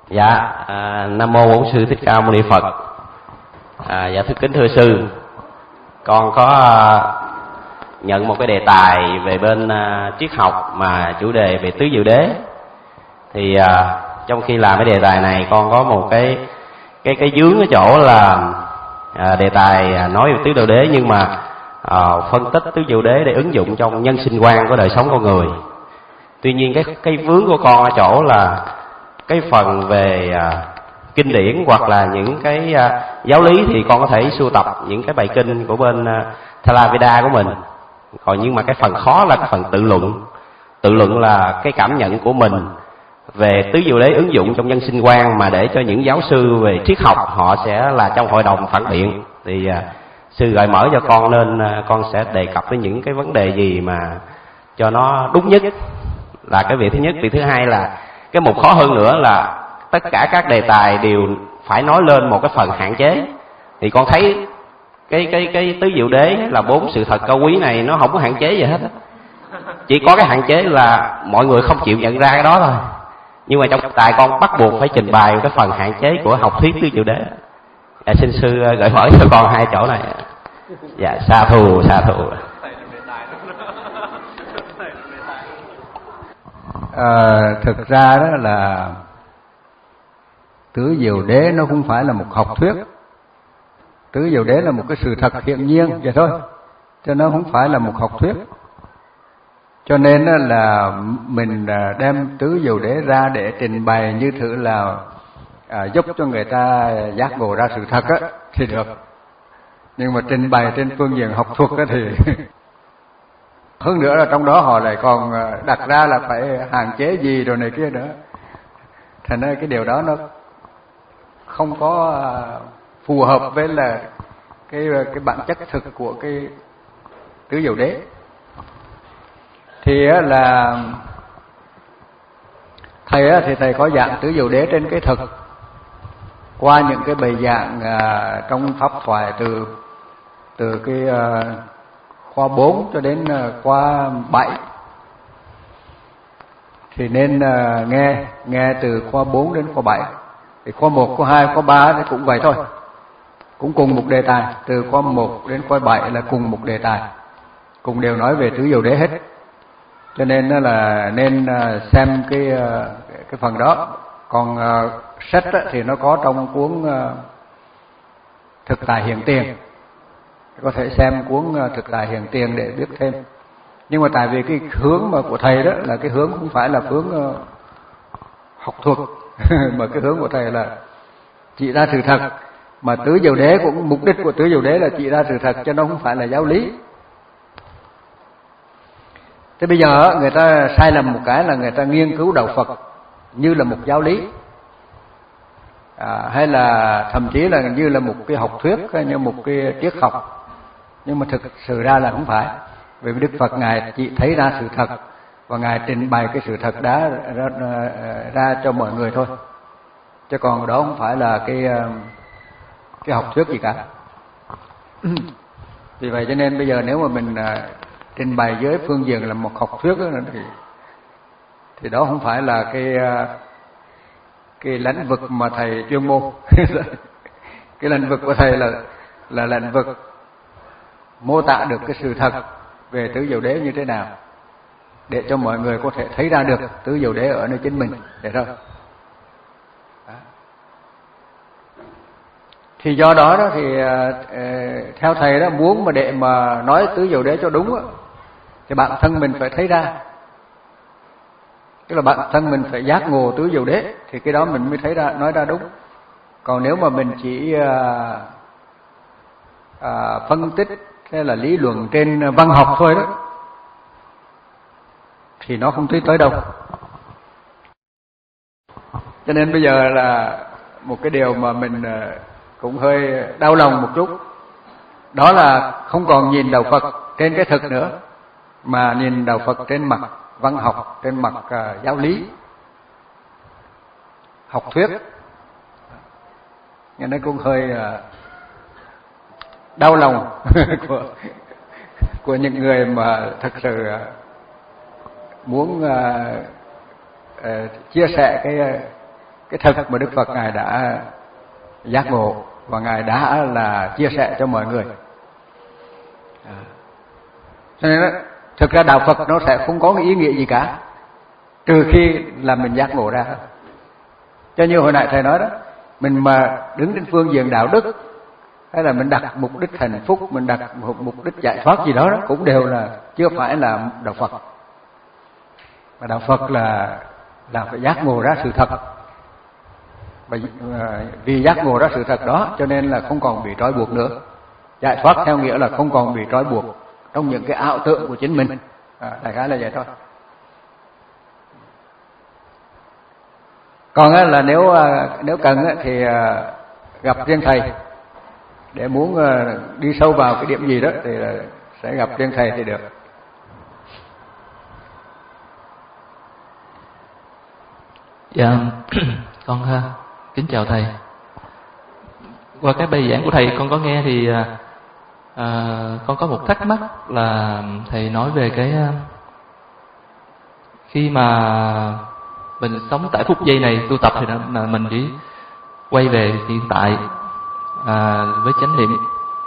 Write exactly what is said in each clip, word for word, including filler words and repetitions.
Dạ, à, Nam mô Bổn Sư Thích Ca Mâu Ni Phật. À, dạ thưa kính thưa sư, con có à, nhận một cái đề tài về bên à, triết học mà chủ đề về tứ diệu đế. Thì à, trong khi làm cái đề tài này, con có một cái cái cái vướng ở chỗ là à, đề tài nói về tứ diệu đế, nhưng mà à, phân tích tứ diệu đế để ứng dụng trong nhân sinh quan của đời sống con người. Tuy nhiên cái cái vướng của con ở chỗ là cái phần về à, kinh điển hoặc là những cái à, giáo lý thì con có thể sưu tập những cái bài kinh của bên à, Theravada của mình. Còn nhưng mà cái phần khó là cái phần tự luận. Tự luận là cái cảm nhận của mình về tứ diệu đế ứng dụng trong nhân sinh quan, mà để cho những giáo sư về triết học họ sẽ là trong hội đồng phản biện. Thì à, sư gợi mở cho con, nên à, con sẽ đề cập tới những cái vấn đề gì mà cho nó đúng nhất, là cái việc thứ nhất. Việc thứ hai là cái mục khó hơn nữa là tất cả các đề tài đều phải nói lên một cái phần hạn chế. Thì con thấy cái cái cái tứ diệu đế là bốn sự thật cao quý này nó không có hạn chế gì hết. Chỉ có cái hạn chế là mọi người không chịu nhận ra cái đó thôi. Nhưng mà trong tài con bắt buộc phải trình bày cái phần hạn chế của học thuyết tứ diệu đế. Dạ, xin sư gợi mở cho con hai chỗ này. Dạ, sa thù sa thù. À, thực ra đó là tứ diệu đế nó không phải là một học thuyết. Tứ diệu đế là một cái sự thật hiện nhiên vậy thôi, cho nó không phải là một học thuyết. Cho nên là mình đem tứ diệu đế ra để trình bày như thử là à, giúp cho người ta giác ngộ ra sự thật á, thì được. Nhưng mà trình bày trên phương diện học thuật á thì hơn nữa là trong đó họ lại còn đặt ra là phải hạn chế gì rồi này kia nữa. Thành ra cái điều đó nó không có phù hợp với là cái cái bản chất thực của cái tứ diệu đế. Thì là thầy thì thầy có dạng tứ diệu đế trên cái thực qua những cái bài giảng trong pháp thoại từ từ cái khoa bốn cho đến khoa bảy. Thì nên nghe nghe từ khoa bốn đến khoa bảy. Thì khoa một, khoa hai, khoa ba thì cũng vậy thôi. Cũng cùng một đề tài, từ khoa một đến khoa bảy là cùng một đề tài. Cùng đều nói về tứ diệu đế hết. Cho nên là nên xem cái cái phần đó. Còn sách thì nó có trong cuốn Thực tại hiện tiền. Có thể xem cuốn Thực tại hiện tiền để biết thêm. Nhưng mà tại vì cái hướng mà của thầy đó là cái hướng không phải là hướng học thuật mà cái hướng của thầy là chỉ ra sự thật. Mà tứ diệu đế cũng, mục đích của tứ diệu đế là chỉ ra sự thật, cho nó không phải là giáo lý. Thế bây giờ người ta sai lầm một cái là người ta nghiên cứu đạo Phật như là một giáo lý, à, hay là thậm chí là như là một cái học thuyết, như một cái triết học. Nhưng mà thực sự ra là không phải. Vì Đức Phật Ngài chỉ thấy ra sự thật và Ngài trình bày cái sự thật đó ra, ra, ra cho mọi người thôi. Chứ còn đó không phải là cái cái học thuyết gì cả. Vì vậy cho nên bây giờ nếu mà mình trình bày dưới phương diện là một học thuyết đó, thì thì đó không phải là cái cái lĩnh vực mà thầy chuyên môn. Cái lĩnh vực của thầy là là lĩnh vực mô tả được cái sự thật về tứ diệu đế như thế nào, để cho mọi người có thể thấy ra được tứ diệu đế ở nơi chính mình, để thôi. Thì do đó đó thì theo thầy đó, muốn mà để mà nói tứ diệu đế cho đúng đó, thì bản thân mình phải thấy ra. Tức là bản thân mình phải giác ngộ tứ diệu đế, thì cái đó mình mới thấy ra, nói ra đúng. Còn nếu mà mình chỉ à, à, phân tích hay là lý luận trên văn học thôi đó, thì nó không tới tới đâu. Cho nên bây giờ là một cái điều mà mình cũng hơi đau lòng một chút, đó là không còn nhìn đạo Phật trên cái thực nữa, mà nhìn đạo Phật trên mặt văn học, trên mặt uh, giáo lý, học thuyết. Nhưng nó cũng hơi uh, đau lòng của của những người mà thật sự uh, muốn uh, uh, chia sẻ cái cái thực mà Đức Phật Ngài đã giác ngộ và Ngài đã là chia sẻ cho mọi người. À. Cho nên đó, thực ra đạo Phật nó sẽ không có cái ý nghĩa gì cả, trừ khi là mình giác ngộ ra. Cho như hồi nãy thầy nói đó, mình mà đứng trên phương diện đạo đức, hay là mình đặt mục đích hạnh phúc, mình đặt một mục đích giải thoát gì đó, đó cũng đều là chưa phải là đạo Phật. Mà đạo Phật là là phải giác ngộ ra sự thật. Và vì giác ngộ ra sự thật đó cho nên là không còn bị trói buộc nữa. Giải thoát theo nghĩa là không còn bị trói buộc trong những cái ảo tưởng của chính mình. À, đại khái là vậy thôi. Còn là nếu nếu cần thì gặp riêng thầy để muốn đi sâu vào cái điểm gì đó thì sẽ gặp riêng thầy thì được. Dạ, con kính chào thầy. Qua cái bài giảng của thầy con có nghe thì à, con có một thắc mắc là thầy nói về cái khi mà mình sống tại phút giây này tu tập thì là mình chỉ quay về hiện tại à, với chánh niệm.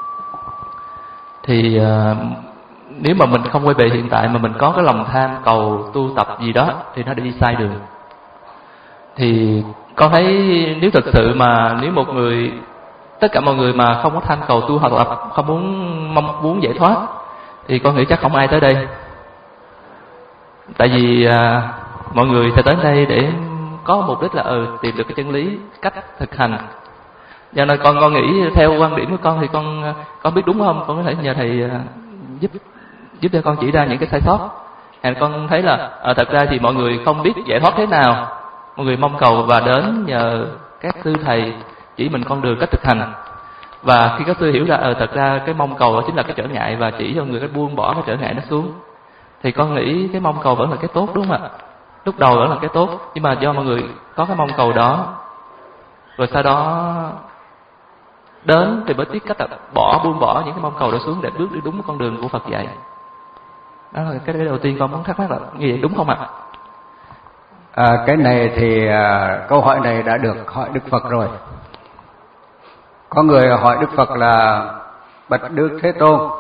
Thì à, nếu mà mình không quay về hiện tại mà mình có cái lòng tham cầu tu tập gì đó thì nó đi sai đường. Thì con thấy nếu thực sự mà nếu một người, tất cả mọi người mà không có tham cầu tu học tập, không muốn mong muốn giải thoát, thì con nghĩ chắc không ai tới đây. Tại vì à, mọi người sẽ tới đây để có mục đích là ừ, tìm được cái chân lý, cách thực hành. Cho nên con con nghĩ theo quan điểm của con thì con con biết đúng không? Con có thể nhờ thầy giúp giúp cho con chỉ ra những cái sai sót. Thì con thấy là à, thật ra thì mọi người không biết giải thoát thế nào. Mọi người mong cầu và đến nhờ các sư thầy chỉ mình con đường cách thực hành. Và khi các sư hiểu ra ờ thật ra cái mong cầu đó chính là cái trở ngại và chỉ cho người cái buông bỏ cái trở ngại nó xuống, thì con nghĩ cái mong cầu vẫn là cái tốt, đúng không ạ? Lúc đầu vẫn là cái tốt, nhưng mà do mọi người có cái mong cầu đó, rồi sau đó đến thì mới biết cách là bỏ buông bỏ những cái mong cầu đó xuống để bước đi đúng con đường của Phật dạy. Đó là cái đầu tiên con muốn thắc mắc là như vậy đúng không ạ? À, cái này thì à, câu hỏi này đã được hỏi Đức Phật rồi. Có người hỏi Đức Phật là bạch Đức Thế Tôn,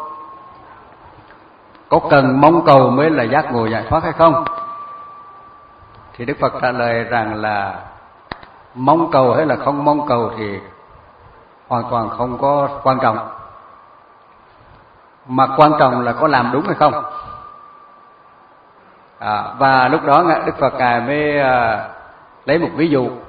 có cần mong cầu mới là giác ngộ giải thoát hay không? Thì Đức Phật trả lời rằng là mong cầu hay là không mong cầu thì hoàn toàn không có quan trọng, mà quan trọng là có làm đúng hay không. À, và lúc đó Đức Phật Ngài mới à, lấy một ví dụ.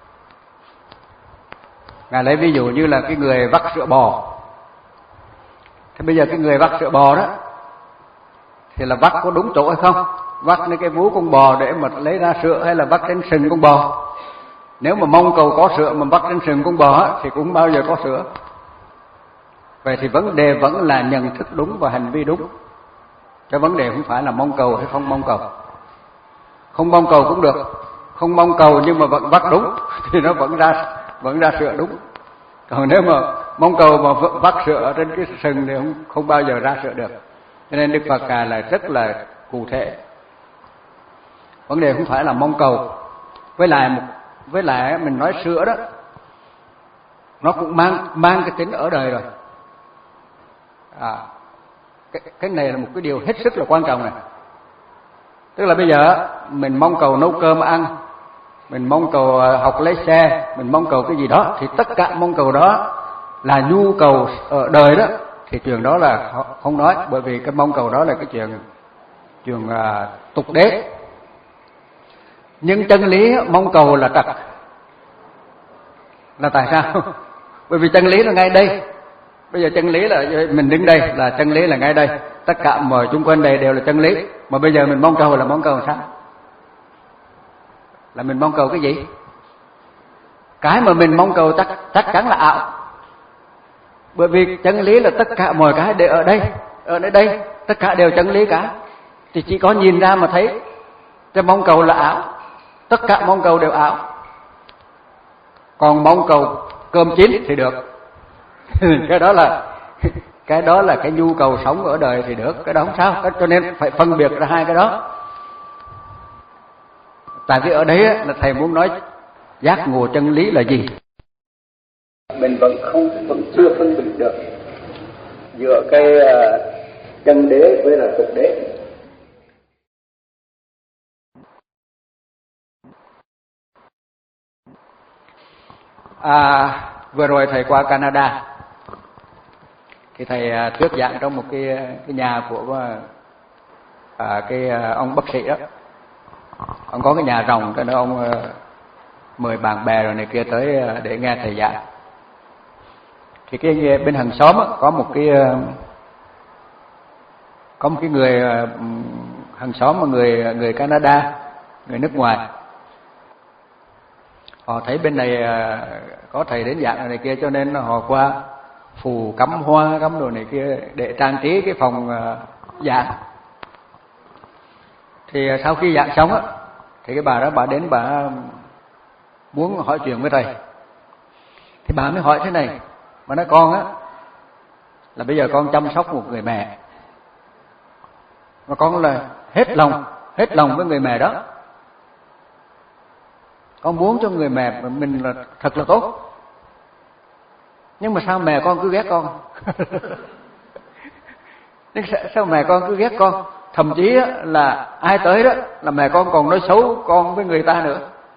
Ngài lấy ví dụ như là cái người vắt sữa bò. Thế bây giờ cái người vắt sữa bò đó thì là vắt có đúng chỗ hay không? Vắt lên cái vú con bò để mà lấy ra sữa, hay là vắt trên sừng con bò? Nếu mà mong cầu có sữa mà vắt trên sừng con bò thì cũng bao giờ có sữa. Vậy thì vấn đề vẫn là nhận thức đúng và hành vi đúng. Cái vấn đề không phải là mong cầu hay không mong cầu. Không mong cầu cũng được, không mong cầu nhưng mà vẫn vắt đúng thì nó vẫn ra vẫn ra sữa đúng. Còn nếu mà mong cầu mà vắt sữa trên cái sừng thì không, không bao giờ ra sữa được. Cho nên Đức Phật Ngài là rất là cụ thể. Vấn đề không phải là mong cầu. Với lại một với lại mình nói sữa đó, nó cũng mang mang cái tính ở đời rồi. À, cái, cái này là một cái điều hết sức là quan trọng này. Tức là bây giờ mình mong cầu nấu cơm ăn, mình mong cầu học lấy xe, mình mong cầu cái gì đó, thì tất cả mong cầu đó là nhu cầu ở đời đó, thì chuyện đó là không nói, bởi vì cái mong cầu đó là cái chuyện chuyện uh, tục đế. Nhưng chân lý mong cầu là trật. Là tại sao? Bởi vì chân lý là ngay đây. Bây giờ chân lý là mình đứng đây, là chân lý là ngay đây. Tất cả mọi chung quanh đây đều là chân lý. Mà bây giờ mình mong cầu là mong cầu làm sao? Là mình mong cầu cái gì? Cái mà mình mong cầu chắc, chắc chắn là ảo. Bởi vì chân lý là tất cả mọi cái đều ở đây. Ở nơi đây, tất cả đều chân lý cả. Thì chỉ có nhìn ra mà thấy cái mong cầu là ảo. Tất cả mong cầu đều ảo. Còn mong cầu cơm chín thì được. Cái đó là cái đó là cái nhu cầu sống ở đời thì được, cái đó không sao. Cho nên phải phân biệt ra hai cái đó. Tại vì ở đấy là thầy muốn nói giác ngộ chân lý là gì. Mình vẫn không vẫn chưa phân biệt được giữa cái chân đế với là thực đế. À, vừa rồi thầy qua Canada thì thầy thuyết giảng trong một cái cái nhà của à, cái ông bác sĩ đó. Ông có cái nhà rồng, cho nên ông mời bạn bè rồi này kia tới để nghe thầy giảng. Thì cái bên hàng xóm á, có một cái có một cái người hàng xóm mà người người Canada, người nước ngoài. Họ thấy bên này có thầy đến giảng này kia, cho nên họ qua phù cắm hoa cắm đồ này kia để trang trí cái phòng giảng. Thì sau khi giảng xong á, thì cái bà đó bà đến bà muốn hỏi chuyện với thầy. Thì bà mới hỏi thế này, bà nói con á là bây giờ con chăm sóc một người mẹ, mà con là hết lòng hết lòng với người mẹ đó, con muốn cho người mẹ mình là thật là tốt, nhưng mà sao mẹ con cứ ghét con? Sao mẹ con cứ ghét con? Thậm chí là ai tới đó là mẹ con còn nói xấu con với người ta nữa.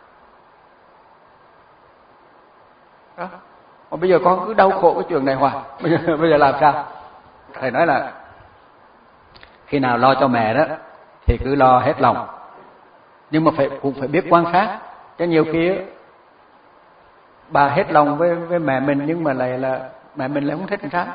Đó. Mà bây giờ con cứ đau khổ cái chuyện này hoài, bây giờ, bây giờ làm sao? Thầy nói là khi nào lo cho mẹ đó thì cứ lo hết lòng, nhưng mà phải cũng phải biết quan sát. Chứ nhiều khi bà hết lòng với với mẹ mình, nhưng mà lại là mẹ mình lại không thích làm sao?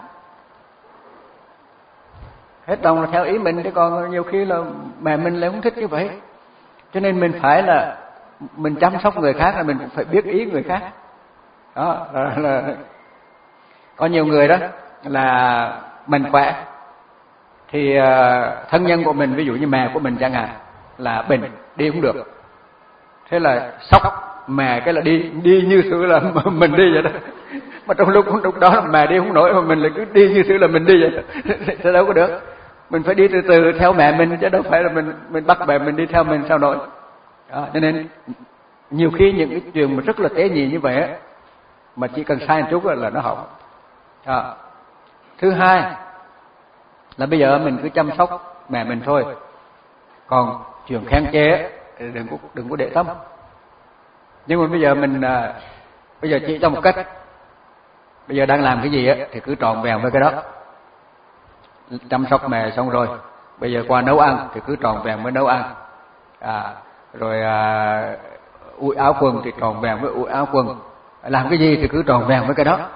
Hết lòng là theo ý mình, chứ còn nhiều khi là mẹ mình lại không thích như vậy. Cho nên mình phải là mình chăm sóc người khác là mình cũng phải biết ý người khác. Đó là, là có nhiều người đó là mình khỏe thì thân nhân của mình, ví dụ như mẹ của mình chẳng hạn, là bệnh đi không được, thế là sốc mẹ cái là đi đi như sự là mình đi vậy đó. Mà trong lúc lúc đó mẹ đi không nổi mà mình lại cứ đi như sự là mình đi vậy đó. Thế đâu có được. Mình phải đi từ từ theo mẹ mình, chứ đâu phải là mình mình bắt mẹ mình đi theo mình sao nổi. Đó, cho nên nhiều khi những cái chuyện mà rất là tế nhị như vậy á, mà chỉ cần sai một chút là nó hỏng. Đó. Thứ hai là bây giờ mình cứ chăm sóc mẹ mình thôi, còn chuyện khen chê đừng có đừng có để tâm. Nhưng mà bây giờ mình à, bây giờ chỉ cho một cách, bây giờ đang làm cái gì á thì cứ trọn vẹn với cái đó. Chăm sóc mẹ xong rồi, bây giờ qua nấu ăn thì cứ trọn vẹn với nấu ăn. À, rồi à, ủi áo quần thì trọn vẹn với ủi áo quần. Làm cái gì thì cứ trọn vẹn với cái đó.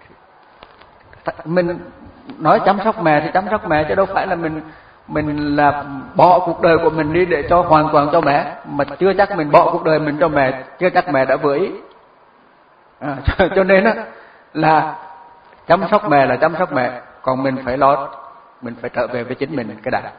Mình nói chăm sóc mẹ thì chăm sóc mẹ, chứ đâu phải là mình mình là bỏ cuộc đời của mình đi để cho hoàn toàn cho mẹ, mà chưa chắc mình bỏ cuộc đời mình cho mẹ, chưa chắc mẹ đã vừa ý. À, cho, cho nên á là chăm sóc mẹ là chăm sóc mẹ, còn mình phải lo, mình phải trở về với chính mình cái đã.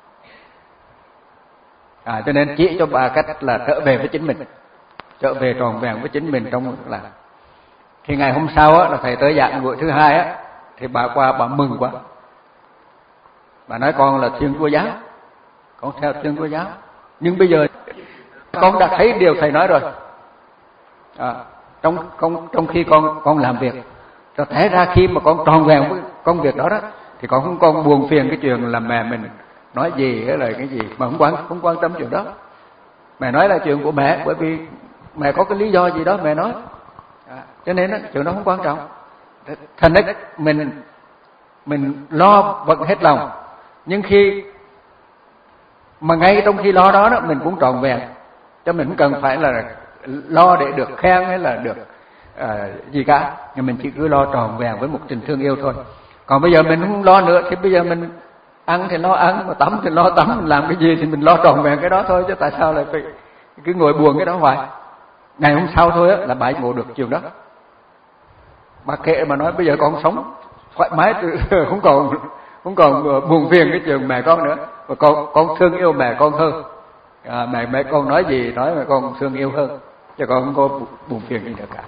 À, cho nên chỉ cho bà cách là trở về với chính mình, trở về tròn vẹn với chính mình trong là. Thì ngày hôm sau á là thầy tới giảng buổi thứ hai á, thì bà qua bà mừng quá. Bà nói con là Thiên Chúa giáo, con theo Thiên Chúa giáo, nhưng bây giờ con đã thấy điều thầy nói rồi. À, trong trong trong khi con con làm việc, cho thấy ra khi mà con tròn vẹn với công việc đó đó, thì con không còn buồn phiền cái chuyện là mẹ mình nói gì hay là cái gì, mà không quan không quan tâm chuyện đó. Mẹ nói là chuyện của mẹ, bởi vì mẹ có cái lý do gì đó mẹ nói. À, cho nên đó, chuyện đó không quan trọng. Thành ra mình mình lo vẫn hết lòng, nhưng khi mà ngay trong khi lo đó đó mình cũng trọn vẹn, cho mình không cần phải là lo để được khen hay là được à, gì cả, nhưng mình chỉ cứ lo trọn vẹn với một tình thương yêu thôi. Còn bây giờ mình không lo nữa thì bây giờ mình ăn thì lo ăn, mà tắm thì lo tắm, mình làm cái gì thì mình lo trọn vẹn cái đó thôi, chứ tại sao lại phải cứ ngồi buồn cái đó hoài. Ngày hôm sau thôi á là bà ngộ được chuyện đó. Bà kệ mà nói bây giờ con sống thoải mái, không còn không còn buồn phiền cái chuyện mẹ con nữa, mà con con thương yêu mẹ con hơn. À, mẹ mẹ con nói gì nói mẹ con thương yêu hơn, chứ con không có buồn phiền gì nữa cả.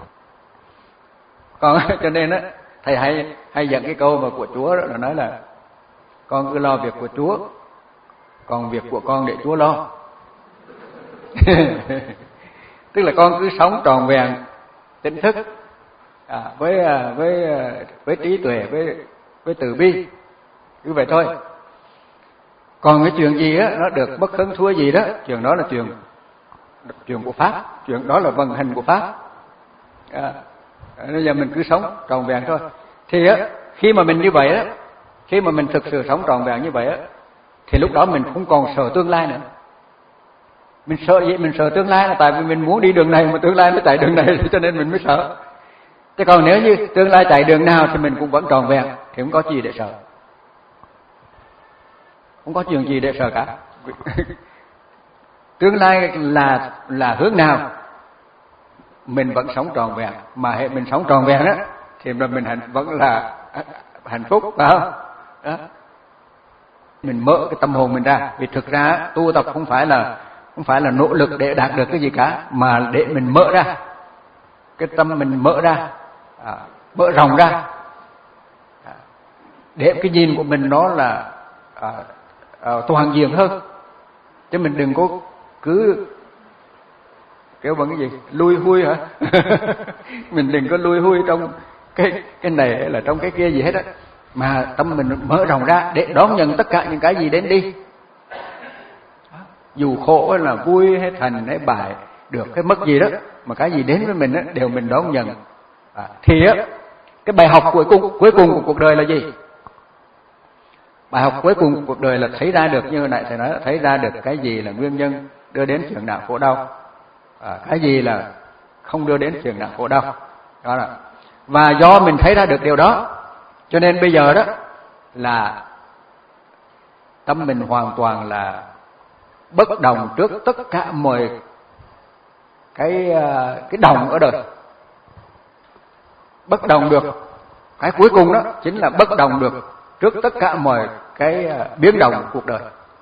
Còn cho nên á thầy hay hay dẫn cái câu mà của Chúa đó là nói là con cứ lo việc của Chúa, còn việc của con để Chúa lo. tức là con cứ sống tròn vẹn tỉnh thức, à, với với với trí tuệ, với với từ bi, cứ vậy thôi. Còn cái chuyện gì á nó được bất hứng thua gì đó, chuyện đó là chuyện chuyện của pháp, chuyện đó là vận hành của pháp. À, bây giờ mình cứ sống tròn vẹn thôi. Thì á khi mà mình như vậy á, khi mà mình thực sự sống tròn vẹn như vậy á, thì lúc đó mình không còn sợ tương lai nữa. Mình sợ gì? Mình sợ tương lai là tại vì mình muốn đi đường này mà tương lai nó chạy đường này, cho nên mình mới sợ. Chứ còn nếu như tương lai chạy đường nào thì mình cũng vẫn tròn vẹn, thì không có gì để sợ, không có chuyện gì để sợ cả. Tương lai là là hướng nào mình vẫn sống tròn vẹn, mà hệ mình sống tròn vẹn đó thì mình hạnh vẫn là hạnh phúc, phải không? Đó. Mình mở cái tâm hồn mình ra, vì thực ra tu tập không phải là không phải là nỗ lực để đạt được cái gì cả, mà để mình mở ra cái tâm mình, mở ra, à, mở rộng ra, à, để cái nhìn của mình nó là à, à, toàn diện hơn, chứ mình đừng có cứ kêu bằng cái gì lui hui hả? Mình đừng có lui hui trong cái cái này hay là trong cái kia gì hết á, mà tâm mình mở rộng ra để đón nhận tất cả những cái gì đến đi, dù khổ hay là vui hay thành hay bại, được hay mất gì đó, mà cái gì đến với mình á đều mình đón nhận. À, thì á cái bài học cuối cùng cuối cùng của cuộc đời là gì? Bài học cuối cùng của cuộc đời là thấy ra được, như hồi nãy thầy nói, thấy ra được cái gì là nguyên nhân đưa đến chuyện nào khổ đau, à, cái gì là không đưa đến chuyện nào khổ đau. Đó là, và do mình thấy ra được điều đó, cho nên bây giờ đó là tâm mình hoàn toàn là bất động trước tất cả mọi cái cái động ở đời. Bất động được, cái cuối cùng đó chính là bất động được trước tất cả mọi cái biến động cuộc đời.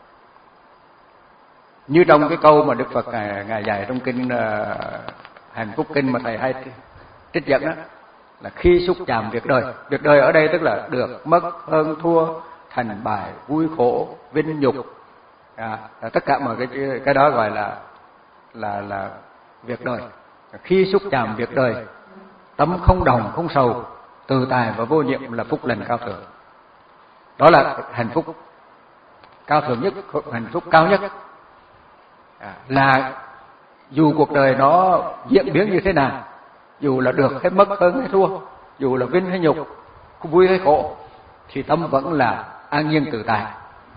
Như trong cái câu mà Đức Phật ngài, ngài dạy trong kinh uh, Hạnh Phúc Kinh mà thầy hay trích dẫn đó, là khi xúc chạm việc đời. Việc đời ở đây tức là được, mất, hơn, thua, thành bại, vui khổ, vinh nhục, à, tất cả mọi cái cái đó gọi là là là việc đời. Khi xúc chạm việc đời, tâm không đồng không sầu, tự tại và vô nhiệm là phúc lành cao thượng. Đó là hạnh phúc cao thượng nhất, hạnh phúc cao nhất. À, là dù cuộc đời nó diễn biến như thế nào, dù là được hay mất, hơn hay thua, dù là vinh hay nhục, vui hay khổ, thì tâm vẫn là an nhiên tự tại.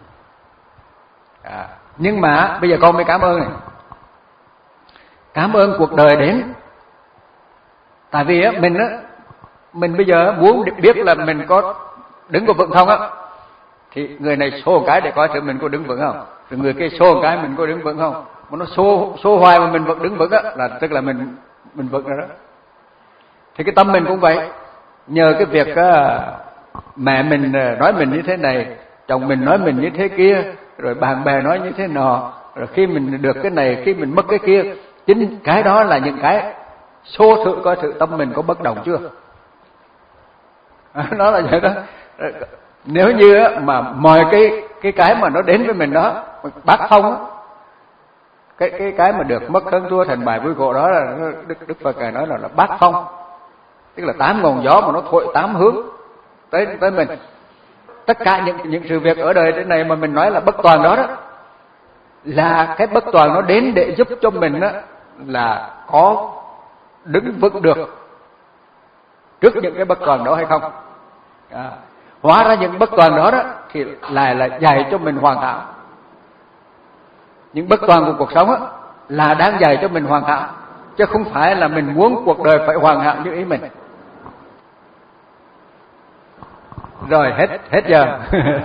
À, nhưng mà bây giờ con mới cảm ơn này, cảm ơn cuộc đời đến. Tại vì á, mình á, mình bây giờ muốn biết là mình có đứng có vững không á, thì người này xô một cái để coi thử mình có đứng vững không, rồi người kia xô một cái mình có đứng vững không. Mà nó xô xô hoài mà mình vẫn đứng vững á, là tức là mình mình vững rồi đó. Thì cái tâm mình cũng vậy. Nhờ cái việc á, mẹ mình nói mình như thế này, chồng mình nói mình như thế kia, rồi bạn bè nói như thế nọ, rồi khi mình được cái này, khi mình mất cái kia, chính cái đó là những cái xô thử coi thử tâm mình có bất động chưa. Nó là vậy đó. Nếu như mà mọi cái cái cái mà nó đến với mình đó bác không, cái cái cái mà được mất hơn thua thành bại vui khổ đó là Đức Đức Phật ngài nói là, là bát phong, tức là tám ngọn gió mà nó thổi tám hướng tới tới mình. Tất cả những những sự việc ở đời thế này mà mình nói là bất toàn đó đó, là cái bất toàn nó đến để giúp cho mình đó là có đứng vững được trước những cái bất toàn đó hay không. À, hóa ra những bất toàn đó đó thì lại là dạy cho mình hoàn hảo. Những bất toàn của cuộc sống á là đang dạy cho mình hoàn hảo, chứ không phải là mình muốn cuộc đời phải hoàn hảo như ý mình. Rồi hết hết giờ.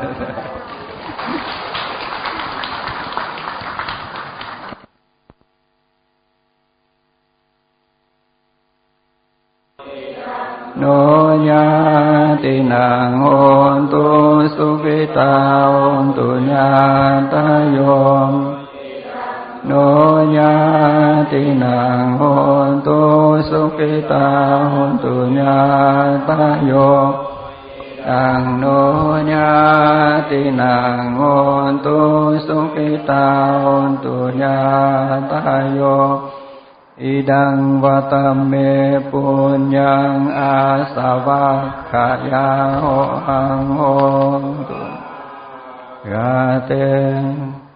Nô nha tỳ nàng hôn tu sukita hôn tu nha ta yom. Nô nha tỳ nàng hôn tu sukita hôn tu nha ta yom. Ang nô nha tỳ nàng hôn tu sukita hôn tu nha ta yom. Idang vatame punyang asavakkhaya hoang hontu. Gate